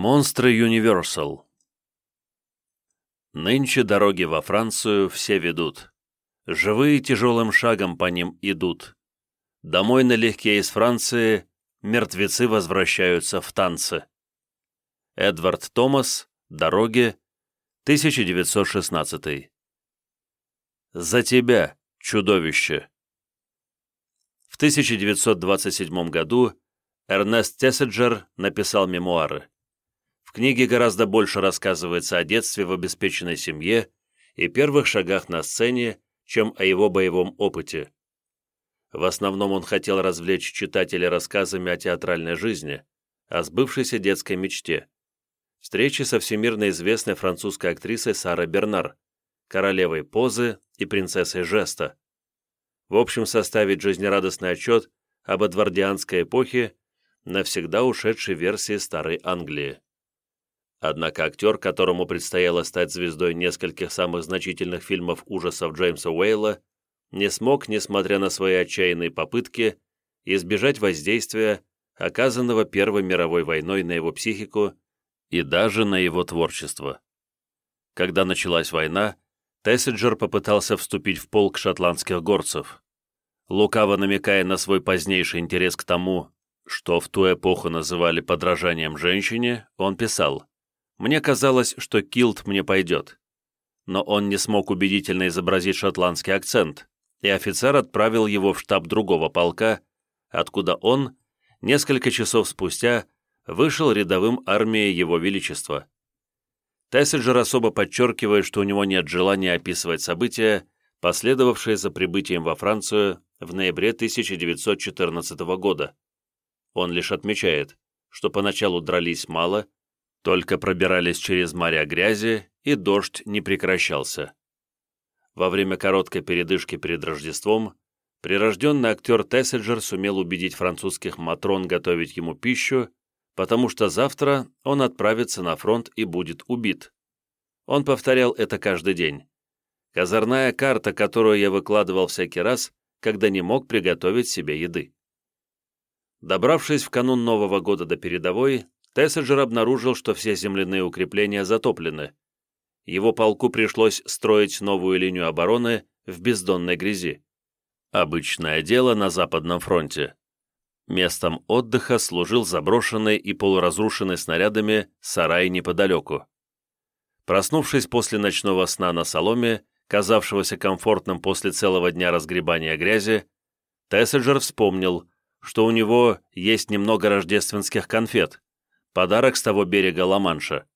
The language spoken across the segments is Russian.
Монстры Universal. Нынче дороги во Францию все ведут. Живые тяжелым шагом по ним идут. Домой налегке из Франции мертвецы возвращаются в танцы. Эдвард Томас. Дороги. 1916. За тебя, чудовище. В 1927 году Эрнест Тесседжер написал мемуары. В книге гораздо больше рассказывается о детстве в обеспеченной семье и первых шагах на сцене, чем о его боевом опыте. В основном он хотел развлечь читателя рассказами о театральной жизни, о сбывшейся детской мечте. Встречи со всемирно известной французской актрисой Сарой Бернар, королевой позы и принцессой жеста. В общем, составить жизнерадостный отчет об эдвардианской эпохе, навсегда ушедшей версии Старой Англии. Однако актер, которому предстояло стать звездой нескольких самых значительных фильмов ужасов Джеймса Уэйла, не смог, несмотря на свои отчаянные попытки, избежать воздействия, оказанного Первой мировой войной на его психику и даже на его творчество. Когда началась война, Тесседжер попытался вступить в полк шотландских горцев. Лукаво намекая на свой позднейший интерес к тому, что в ту эпоху называли подражанием женщине, он писал: «Мне казалось, что килт мне пойдет». Но он не смог убедительно изобразить шотландский акцент, и офицер отправил его в штаб другого полка, откуда он, несколько часов спустя, вышел рядовым армии Его Величества. Тесседжер особо подчеркивает, что у него нет желания описывать события, последовавшие за прибытием во Францию в ноябре 1914 года. Он лишь отмечает, что поначалу дрались мало, только пробирались через моря грязи, и дождь не прекращался. Во время короткой передышки перед Рождеством прирожденный актер Тесседжер сумел убедить французских матрон готовить ему пищу, потому что завтра он отправится на фронт и будет убит. Он повторял это каждый день. Козырная карта, которую я выкладывал всякий раз, когда не мог приготовить себе еды. Добравшись в канун Нового года до передовой, Тесседжер обнаружил, что все земляные укрепления затоплены. Его полку пришлось строить новую линию обороны в бездонной грязи. Обычное дело на Западном фронте. Местом отдыха служил заброшенный и полуразрушенный снарядами сарай неподалеку. Проснувшись после ночного сна на соломе, казавшегося комфортным после целого дня разгребания грязи, Тесседжер вспомнил, что у него есть немного рождественских конфет, подарок с того берега Ла-Манша.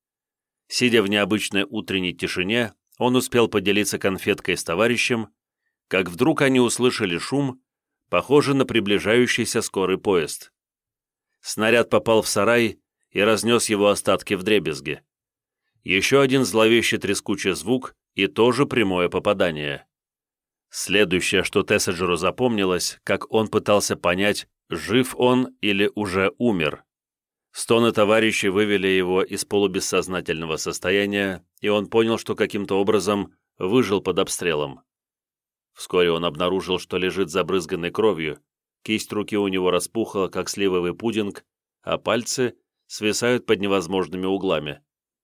Сидя в необычной утренней тишине, он успел поделиться конфеткой с товарищем, как вдруг они услышали шум, похожий на приближающийся скорый поезд. Снаряд попал в сарай и разнес его остатки вдребезги. Еще один зловещий трескучий звук и тоже прямое попадание. Следующее, что Тесседжеру запомнилось, как он пытался понять, жив он или уже умер. Стоны товарищей вывели его из полубессознательного состояния, и он понял, что каким-то образом выжил под обстрелом. Вскоре он обнаружил, что лежит забрызганной кровью, кисть руки у него распухла, как сливовый пудинг, а пальцы свисают под невозможными углами.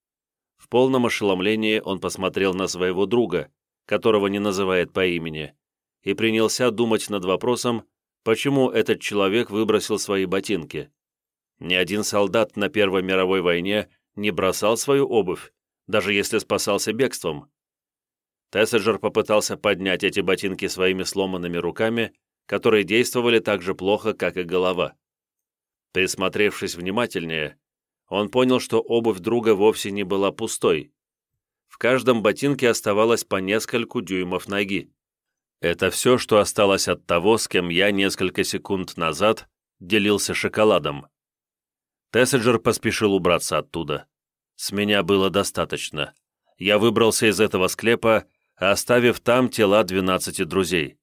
В полном ошеломлении он посмотрел на своего друга, которого не называет по имени, и принялся думать над вопросом, почему этот человек выбросил свои ботинки. Ни один солдат на Первой мировой войне не бросал свою обувь, даже если спасался бегством. Тесседжер попытался поднять эти ботинки своими сломанными руками, которые действовали так же плохо, как и голова. Присмотревшись внимательнее, он понял, что обувь друга вовсе не была пустой. В каждом ботинке оставалось по нескольку дюймов ноги. Это все, что осталось от того, с кем я несколько секунд назад делился шоколадом. Тесседжер поспешил убраться оттуда. С меня было достаточно. Я выбрался из этого склепа, оставив там тела 12 друзей.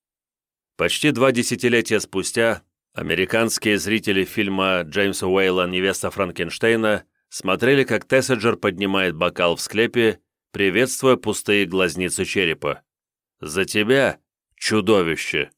Почти 2 десятилетия спустя американские зрители фильма Джеймса Уэйла «Невеста Франкенштейна» смотрели, как Тесседжер поднимает бокал в склепе, приветствуя пустые глазницы черепа. «За тебя, чудовище!»